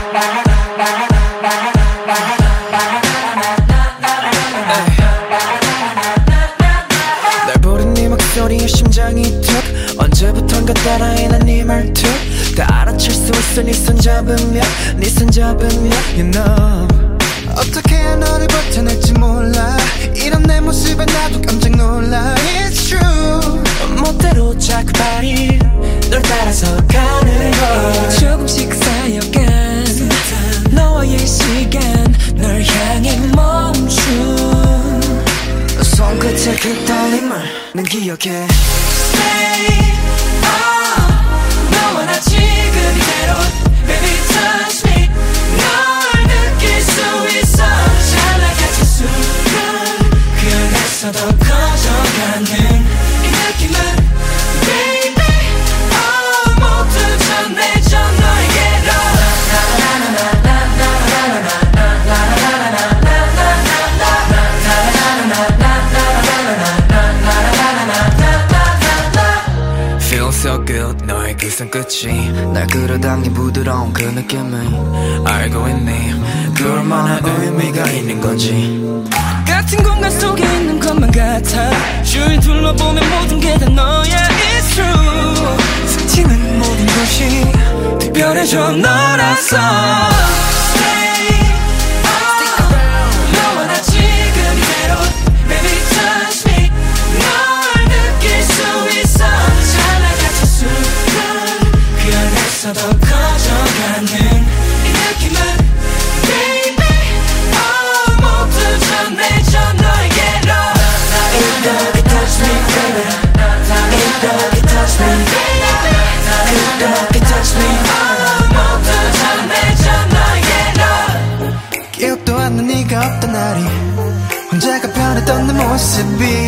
날 부른 네 목소리에 심장이 툭 언제부턴가 따라해 난 네 말투 다 알아챌 수 있어 네 손 잡으면 You know 어떻게 해야 너를 버텨낼지 몰라 이런 내 모습에 나도 깜짝 놀라 It's true 멋대로 자꾸 발이 널 따라서 가는 걸 조금씩 쌓여간 너와의 시간 널 향해 멈춘 손끝의 그 떨림을 난 기억해 Stay 너와 나 지금 이대로 Baby touch me 널 느낄 수 있어 잘 나가는 순간 그 안에서 더 커져가는 이 느낌은 Baby 모두 전해져 너에게로 Feel so good 너의 그 손끝이 날 끌어당긴 부드러운 그 느낌을 알고 있니 그 얼마나 의미가 있는 건지 같은 공간 속에 있는 것만 같아 주위 둘러보면 모든 게 다 너야 It's true 스치는 모든 것이 특별해져 너라서 Stay 너와 나 지금 이대로 Baby touch me 널 느낄 수 있어 잘 나가는 순간 그 안에서 더 커져가는 이 느낌은 Baby 모두 전해져 너에게로 이렇게 touch me baby 이렇게 touch me baby 이렇게 touch me 모두 전해져 너에게로 기억도 안 나 네가 없던 날이 혼자가 변했던 내 모습이